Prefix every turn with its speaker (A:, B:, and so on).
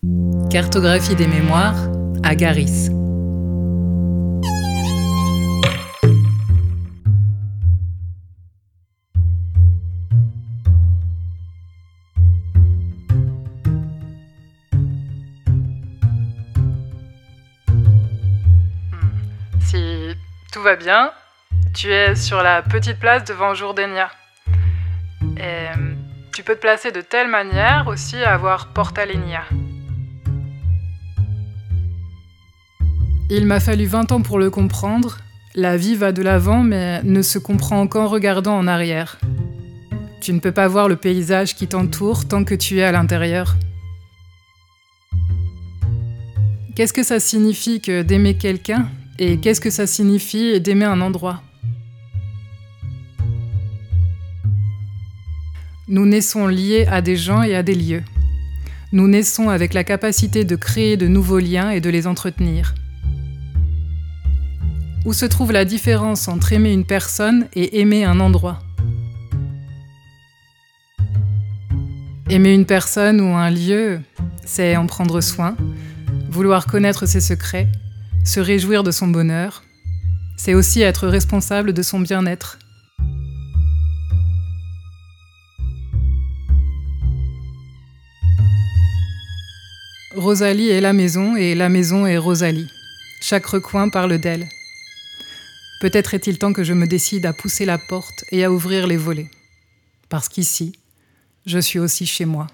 A: Cartographie des mémoires, Agaris.
B: Si tout va bien, tu es sur la petite place devant Jourdainia. Et tu peux te placer de telle manière aussi à voir Porta Legna.
A: Il m'a fallu 20 ans pour le comprendre. La vie va de l'avant, mais ne se comprend qu'en regardant en arrière. Tu ne peux pas voir le paysage qui t'entoure tant que tu es à l'intérieur. Qu'est-ce que ça signifie que d'aimer quelqu'un ? Et qu'est-ce que ça signifie d'aimer un endroit ? Nous naissons liés à des gens et à des lieux. Nous naissons avec la capacité de créer de nouveaux liens et de les entretenir. Où se trouve la différence entre aimer une personne et aimer un endroit ? Aimer une personne ou un lieu, c'est en prendre soin, vouloir connaître ses secrets, se réjouir de son bonheur. C'est aussi être responsable de son bien-être. Rosalie est la maison et la maison est Rosalie. Chaque recoin parle d'elle. Peut-être est-il temps que je me décide à pousser la porte et à ouvrir les volets. Parce qu'ici, je suis aussi chez moi.